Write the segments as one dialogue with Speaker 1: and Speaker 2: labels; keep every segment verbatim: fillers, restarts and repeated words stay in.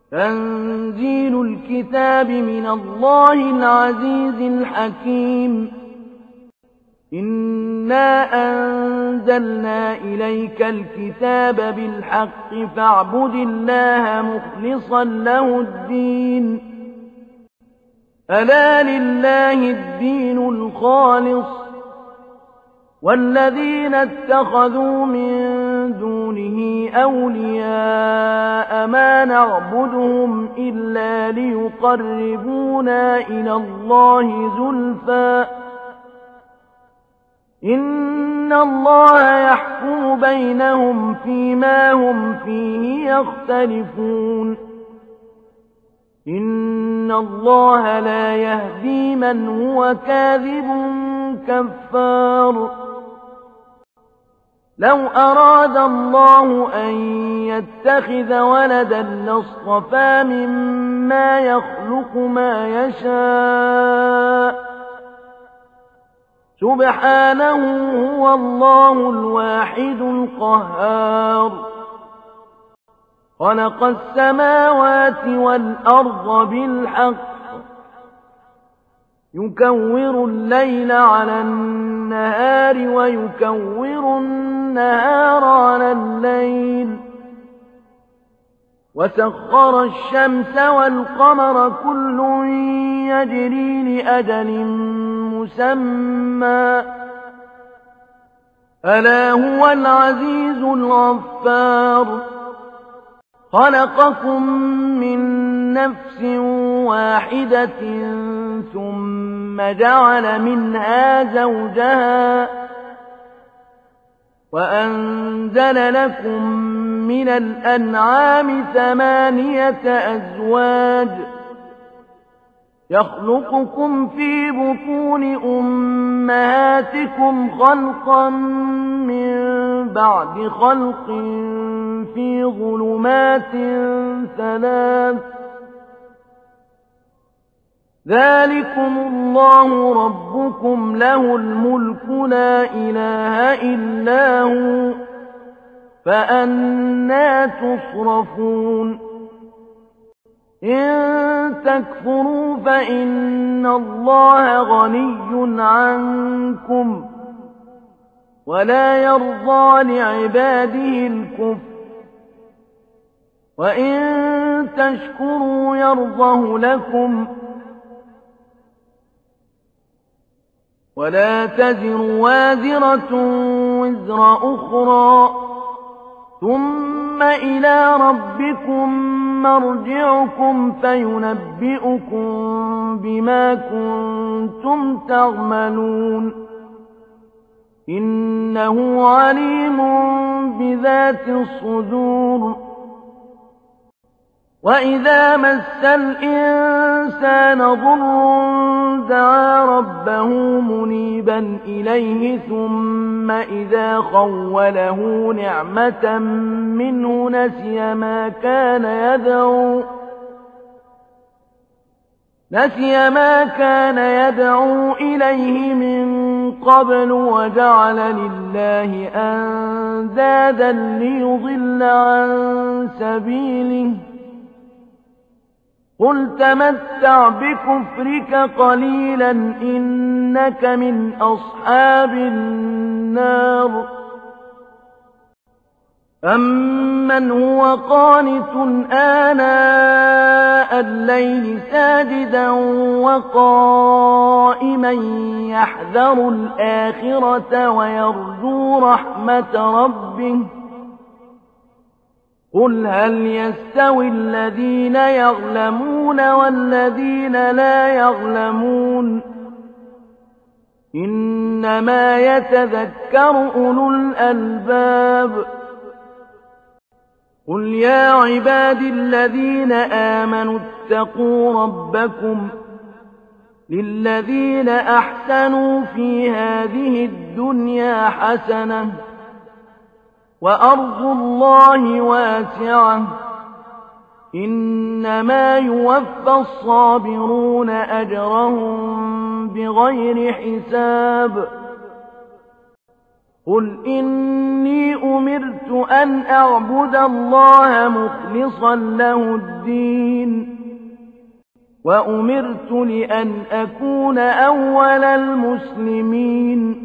Speaker 1: تنزيل الكتاب من الله العزيز الحكيم. إنا أنزلنا إليك الكتاب بالحق فاعبد الله مخلصا له الدين. ألا لله الدين الخالص والذين اتخذوا من دونه أولياء ما نعبدهم إلا ليقربونا إلى الله زلفى إن الله يحكم بينهم فيما هم فيه يختلفون. إن الله لا يهدي من هو كاذب كفار. لو أراد الله أن يتخذ ولدا لاصطفى مما يخلق ما يشاء سبحانه هو الله الواحد القهار. خلق السماوات والأرض بالحق يكور الليل على النهار ويكور النهار على الليل وسخر الشمس والقمر كل يجري لأجل مسمى ألا هو العزيز الغفار. خلقكم من نفس واحدة ثم جعل منها زوجها وأنزل لكم من الأنعام ثمانية أزواج يخلقكم في بطون أمهاتكم خلقا من بعد خلق في ظلمات ثلاث ذلكم الله ربكم له الملك لا إله إلا هو فأنى تصرفون. إن تكفروا فإن الله غني عنكم ولا يرضى لعباده الكفر وإن تشكروا يرضه لكم ولا تزر وازرة وزر أخرى ثم إلى ربكم مرجعكم فينبئكم بما كنتم تعملون إنه عليم بذات الصدور. وإذا مس الإنسان ضر دعا ربه منيبا إليه ثم إذا خوله نعمة منه نسي ما كان يدعو نسي ما كان يدعو إليه من قبل وجعل لله أندادا ليضل عن سبيله قل تمتع بكفرك قليلا إنك من أصحاب النار. أمن هو قانت آناء الليل ساجدا وقائما يحذر الآخرة ويرجو رحمة ربه قل هل يستوي الذين يعلمون والذين لا يعلمون إنما يتذكر أولو الألباب. قل يا عباد الذين آمنوا اتقوا ربكم للذين أحسنوا في هذه الدنيا حسنة وأرض الله واسعة إنما يوفى الصابرون أجرهم بغير حساب. قل إني أمرت أن أعبد الله مخلصا له الدين وأمرت لأن أكون أول المسلمين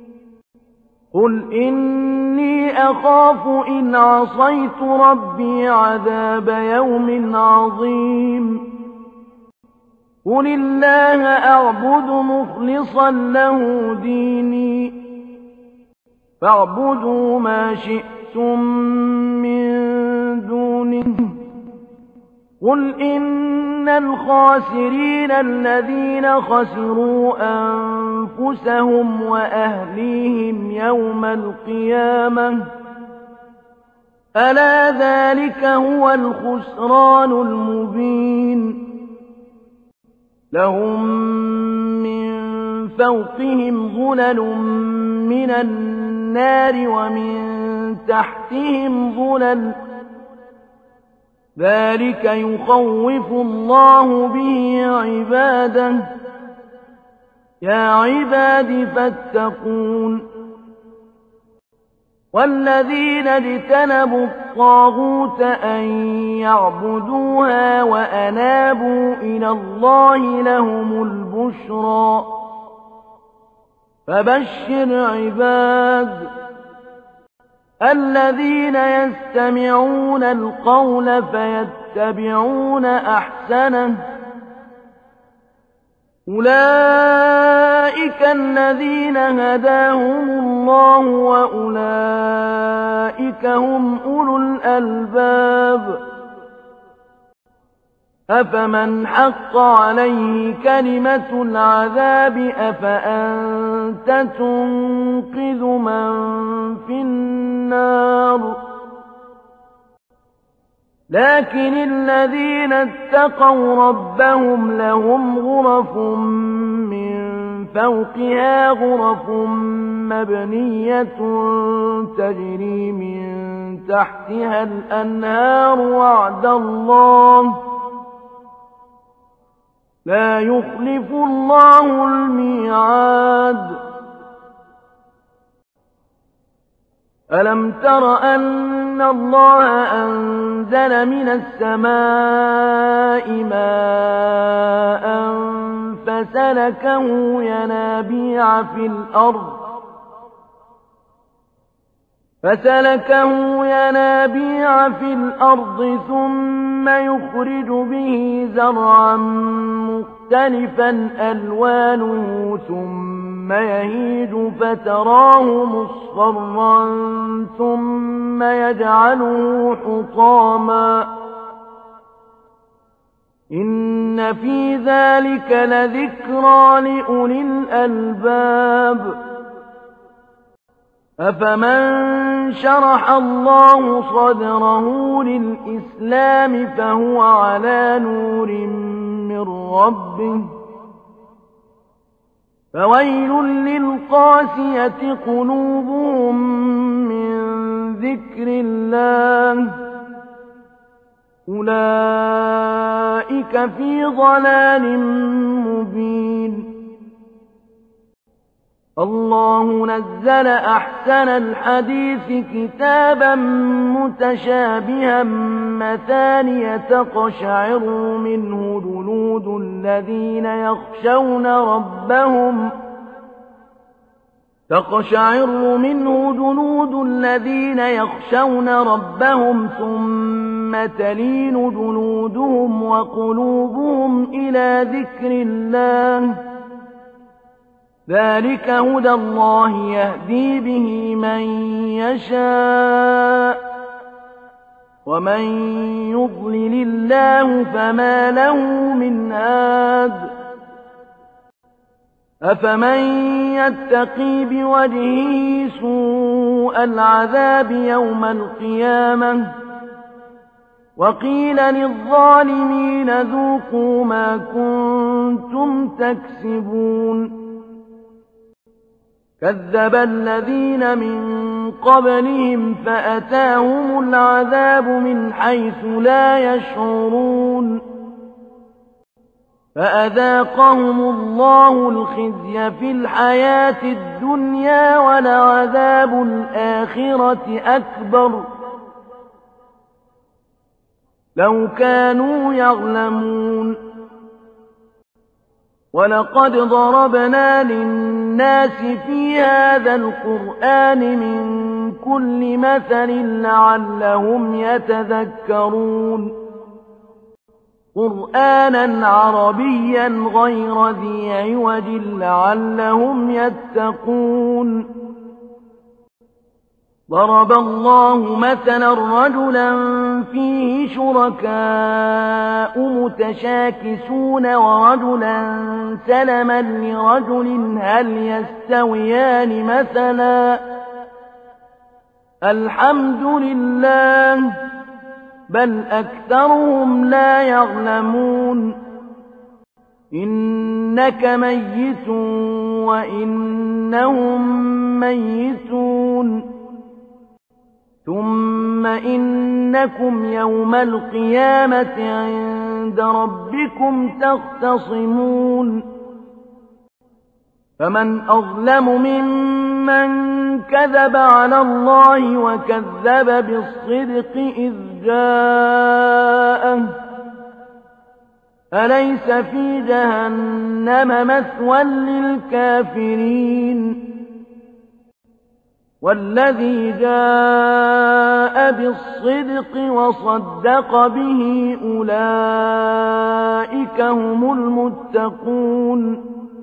Speaker 1: قل إني أخاف إن عصيت ربي عذاب يوم عظيم قل الله أعبد مخلصا له ديني فاعبدوا ما شئتم من دونه قل إن الخاسرين الذين خسروا أنفسهم وأهليهم يوم القيامة ألا ذلك هو الخسران المبين لهم من فوقهم ظلل من النار ومن تحتهم ظلل ذلك يخوف الله به عباده يا عباد فاتقون والذين اجتنبوا الطاغوت أن يعبدوها وأنابوا إلى الله لهم البشرى فبشر عباد الذين يستمعون القول فيتبعون أحسنه أولئك الذين هداهم الله وأولئك هم أولو الألباب أفمن حق عليه كلمة العذاب أفأنت تنقذ من في النار لكن الذين اتقوا ربهم لهم غرف من فوقها غرف مبنية تجري من تحتها الأنهار وعد الله لا يخلف الله الميعاد ألم تر أن الله أنزل من السماء ماء فسلكه ينابيع في الأرض فسلكه ينابيع في الأرض ثم يخرج به زرعا مختلفا ألوانه ثم يهيج فتراه مصفرا ثم يجعله حطاما إن في ذلك لذكرى لأولي الألباب أفمن شرح الله صدره للإسلام فهو على نور من ربه فويل للقاسية قلوبهم من ذكر الله أولئك في ضلال مبين الله نزل أحسن الحديث كتابا متشابها مثانية تقشعر منه جلود الذين يخشون ربهم تقشعر منه جلود الذين يخشون ربهم ثم تلين جلودهم وقلوبهم إلى ذكر الله ذلك هدى الله يهدي به من يشاء ومن يضلل الله فما له من هاد أفمن يتقي بوجهه سوء العذاب يوم القيامة وقيل للظالمين ذوقوا ما كنتم تكسبون كذب الذين من قبلهم فأتاهم العذاب من حيث لا يشعرون فأذاقهم الله الخزي في الحياة الدنيا ولعذاب الآخرة أكبر لو كانوا يعلمون ولقد ضربنا للناس في هذا القرآن من كل مثل لعلهم يتذكرون قرآنا عربيا غير ذي عوج لعلهم يتقون ضرب الله مثلا رجلا فيه شركاء متشاكسون ورجلا سلما لرجل هل يستويان مثلا الحمد لله بل أكثرهم لا يعلمون إنك ميت وإنهم ميتون ثم إنكم يوم القيامة عند ربكم تختصمون فمن أظلم ممن كذب على الله وكذب بالصدق إذ جاءه أليس في جهنم مثوى للكافرين والذي جاء بالصدق وصدق به أولئك هم المتقون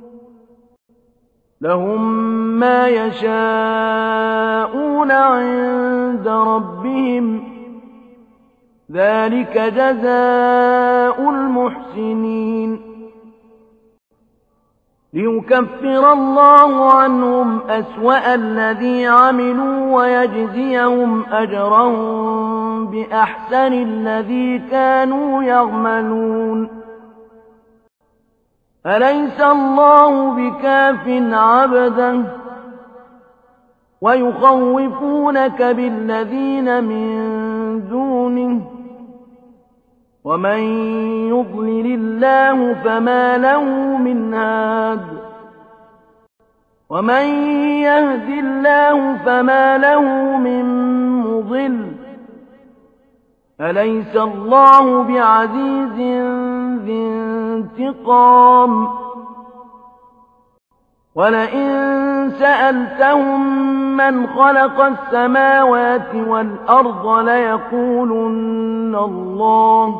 Speaker 1: لهم ما يشاءون عند ربهم ذلك جزاء المحسنين ليكفر الله عنهم أسوأ الذي عملوا ويجزيهم أجرهم بأحسن الذي كانوا يعملون أليس الله بكاف عبدا ويخوفونك بالذين من دونه ومن يضلل الله فما له من هاد ومن يهد الله فما له من مضل أليس الله بعزيز ذي انتقام ولئن سألتهم من خلق السماوات والأرض ليقولن الله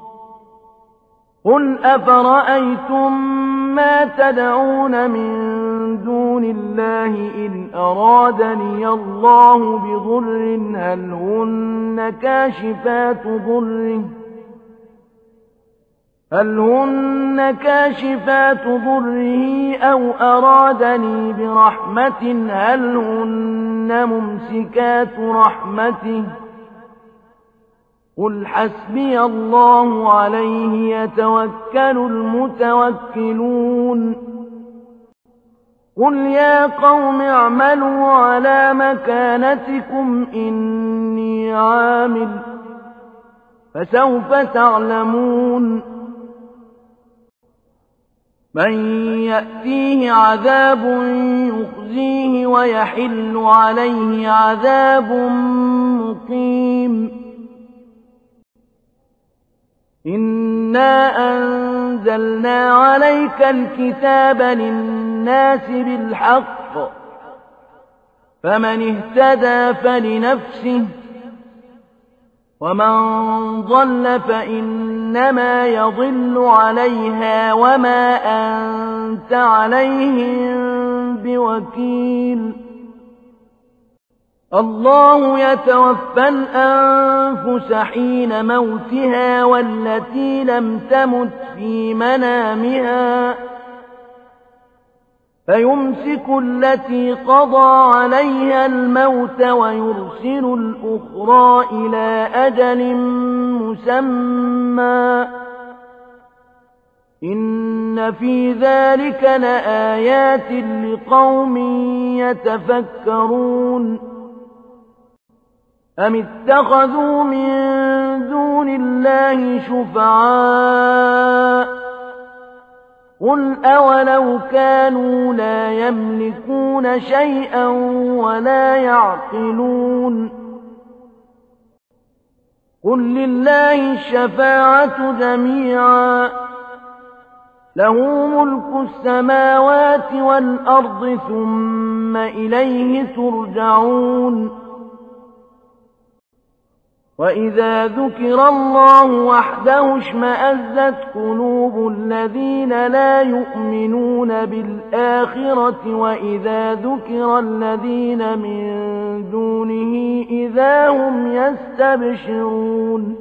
Speaker 1: قل أفرأيتم ما تدعون من دون الله إن أرادني الله بضر هل هن كاشفات ضره هل هن كاشفات ضره أو أرادني برحمة هل هن ممسكات رحمته قل حسبي الله عليه يتوكل المتوكلون قل يا قوم اعملوا على مكانتكم إني عامل فسوف تعلمون من يأتيه عذاب يخزيه ويحل عليه عذاب مقيم إنا أنزلنا عليك الكتاب للناس بالحق فمن اهتدى فلنفسه ومن ضل فإنما يضل عليها وما أنت عليهم بوكيل الله يتوفى الأنفس حين موتها والتي لم تمت في منامها فيمسك التي قضى عليها الموت ويرسل الأخرى إلى أجل مسمى إن في ذلك لآيات لقوم يتفكرون أم اتخذوا من دون الله شفعاء قل أولو كانوا لا يملكون شيئا ولا يعقلون قل لله الشفاعة جميعا له ملك السماوات والأرض ثم إليه ترجعون وإذا ذكر الله وحده اشمأزت قلوب الذين لا يؤمنون بالآخرة وإذا ذكر الذين من دونه إذا هم يستبشرون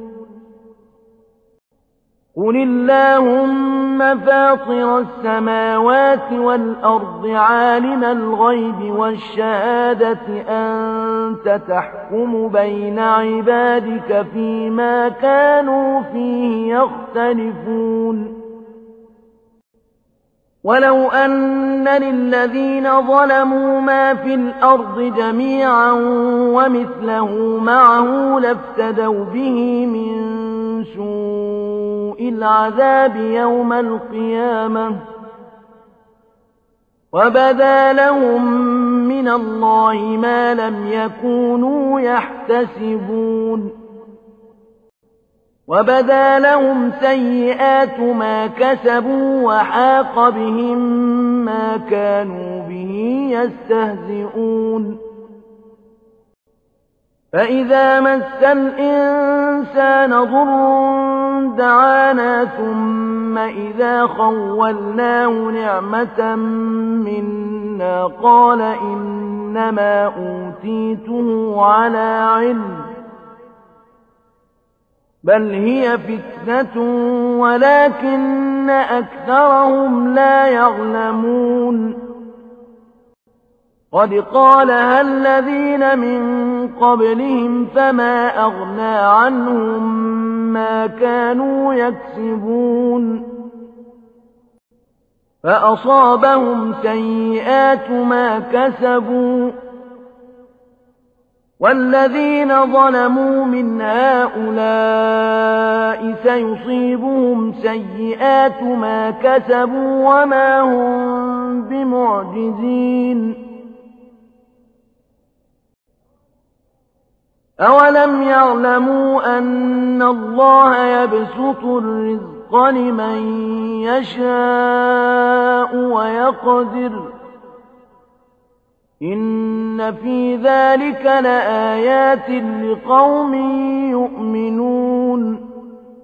Speaker 1: قل اللهم فاطر السماوات والأرض عالم الغيب والشهادة أنت تحكم بين عبادك فيما كانوا فيه يختلفون ولو أن للذين ظلموا ما في الأرض جميعا ومثله معه لافتدوا به من سوء العذاب يوم القيامة وبدا لهم من الله ما لم يكونوا يحتسبون وبدا لهم سيئات ما كسبوا وحاق بهم ما كانوا به يستهزئون فإذا مس الإنسان ضر دعانا ثم إذا خولناه نعمة منا قال إنما أوتيته على علم بل هي فتنة ولكن أكثرهم لا يعلمون قد قالها الذين من قبلهم فما أغنى عنهم ما كانوا يكسبون فأصابهم سيئات ما كسبوا والذين ظلموا من هؤلاء سيصيبهم سيئات ما كسبوا وما هم بمعجزين أولم يعلموا أن الله يبسط الرزق لمن يشاء ويقدر إن في ذلك لآيات لقوم يؤمنون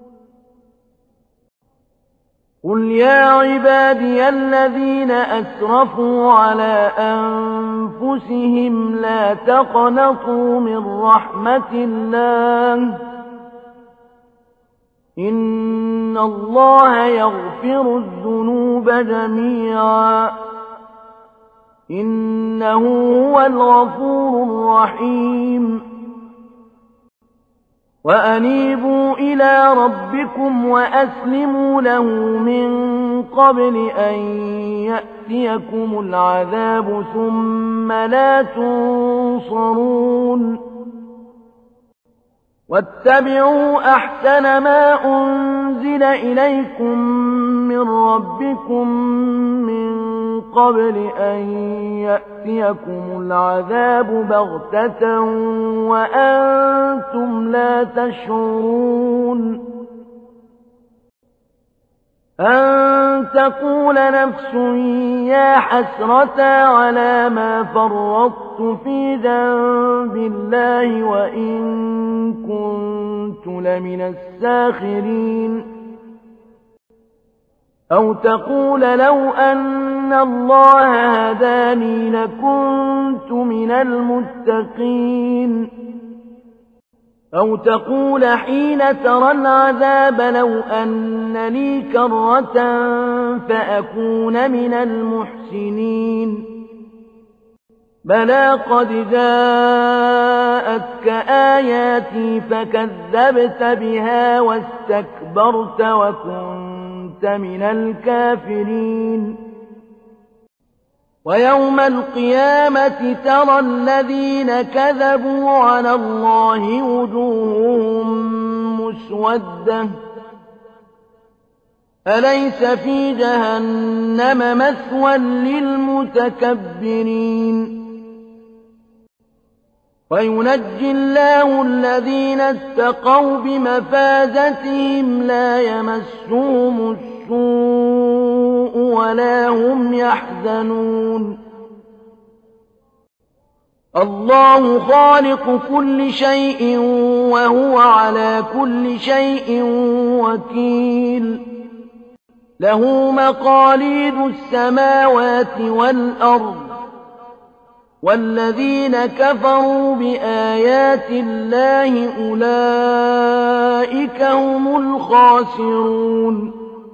Speaker 1: قل يا عبادي الذين أسرفوا على أنفسهم لا تقنطوا من رحمة الله إن الله يغفر الذنوب جميعا إنه هو الغفور الرحيم وأنيبوا إلى ربكم وأسلموا له من قبل أن يأتيكم العذاب ثم لا تنصرون واتبعوا أحسن ما أنزل إليكم من ربكم من قبل أن يأتيكم العذاب بغتة وأنتم لا تشعرون أن تقول نفس يا حسرة على ما فرطت في جنب الله وإن كنت لمن الساخرين أو تقول لو أن الله هداني لكنت من المتقين أو تقول حين ترى العذاب لو أن لي كرة فأكون من المحسنين بلى قد جاءتك آياتي فكذبت بها واستكبرت وكنت من الكافرين ويوم القيامة ترى الذين كذبوا على الله وجوههم مسودة أليس في جهنم مثوى للمتكبرين وينجي الله الذين اتقوا بمفازتهم لا يمسهم السوء ولا هم يحزنون الله خالق كل شيء وهو على كل شيء وكيل له مقاليد السماوات والأرض والذين كفروا بآيات الله أولئك هم الخاسرون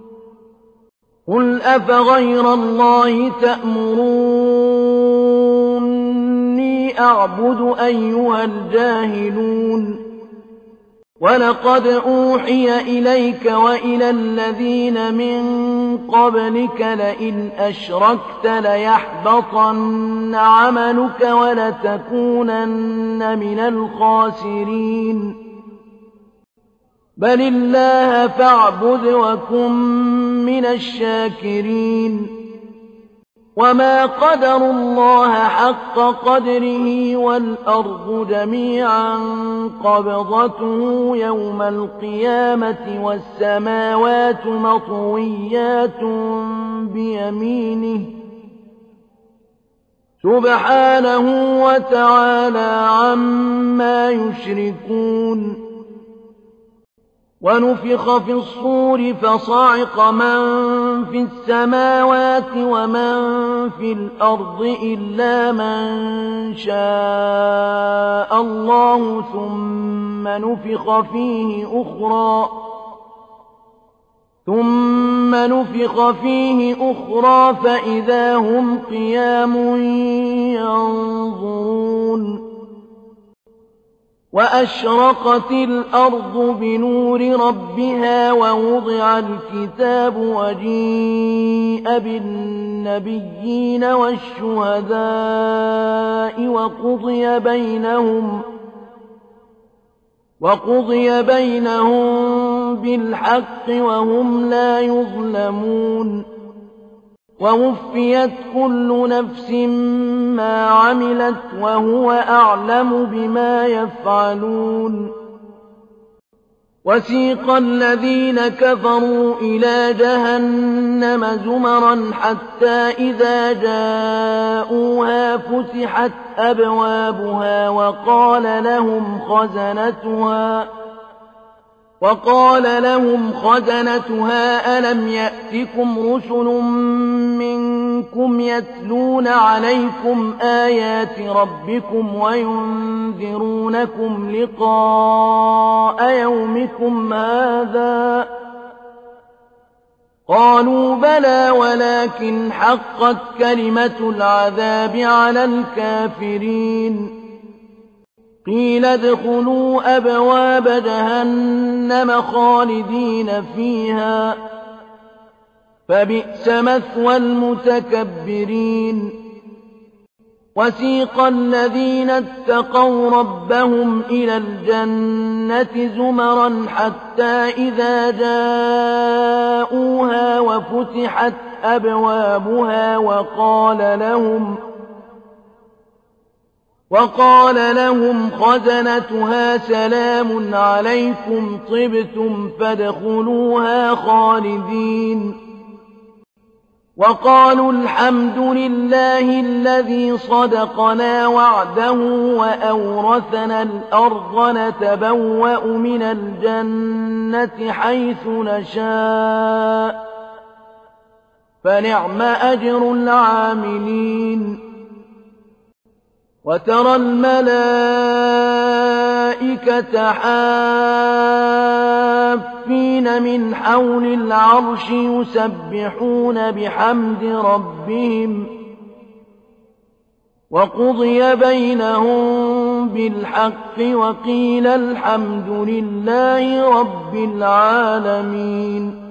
Speaker 1: قل أفغير الله تأمروني أعبد أيها الجاهلون ولقد أوحي إليك وإلى الذين من قبلك لئن أشركت ليحبطن عملك ولتكونن من الخاسرين بل الله فاعبد وكن من الشاكرين وما قدروا الله حق قدره والأرض جميعا قبضته يوم القيامة والسماوات مطويات بيمينه سبحانه وتعالى عما يشركون ونفخ في الصور فصعق من في السماوات ومن في الأرض إلا من شاء الله ثم نفخ فيه أخرى ثم نفخ فيه أخرى فإذا هم قيام ينظرون وأشرقت الأرض بنور ربها ووضع الكتاب وجيء بالنبيين والشهداء وقضي بينهم وقضي بينهم بالحق وهم لا يظلمون ووفيت كل نفس ما عملت وهو أعلم بما يفعلون وسيق الذين كفروا إلى جهنم زمرا حتى إذا جاءوها فتحت أبوابها وقال لهم خزنتها وقال لهم خزنتها ألم يأتكم رسل منكم يتلون عليكم آيات ربكم وينذرونكم لقاء يومكم هذا قالوا بلى ولكن حقت كلمة العذاب على الكافرين قيل ادخلوا أبواب جهنم خالدين فيها فبئس مثوى المتكبرين وسيق الذين اتقوا ربهم إلى الجنة زمرا حتى إذا جاءوها وفتحت أبوابها وقال لهم وقال لهم خزنتها سلام عليكم طبتم فادخلوها خالدين وقالوا الحمد لله الذي صدقنا وعده وأورثنا الأرض نتبوأ من الجنة حيث نشاء فنعم أجر العاملين وترى الملائكة حافين من حول العرش يسبحون بحمد ربهم وقضي بينهم بالحق وقيل الحمد لله رب العالمين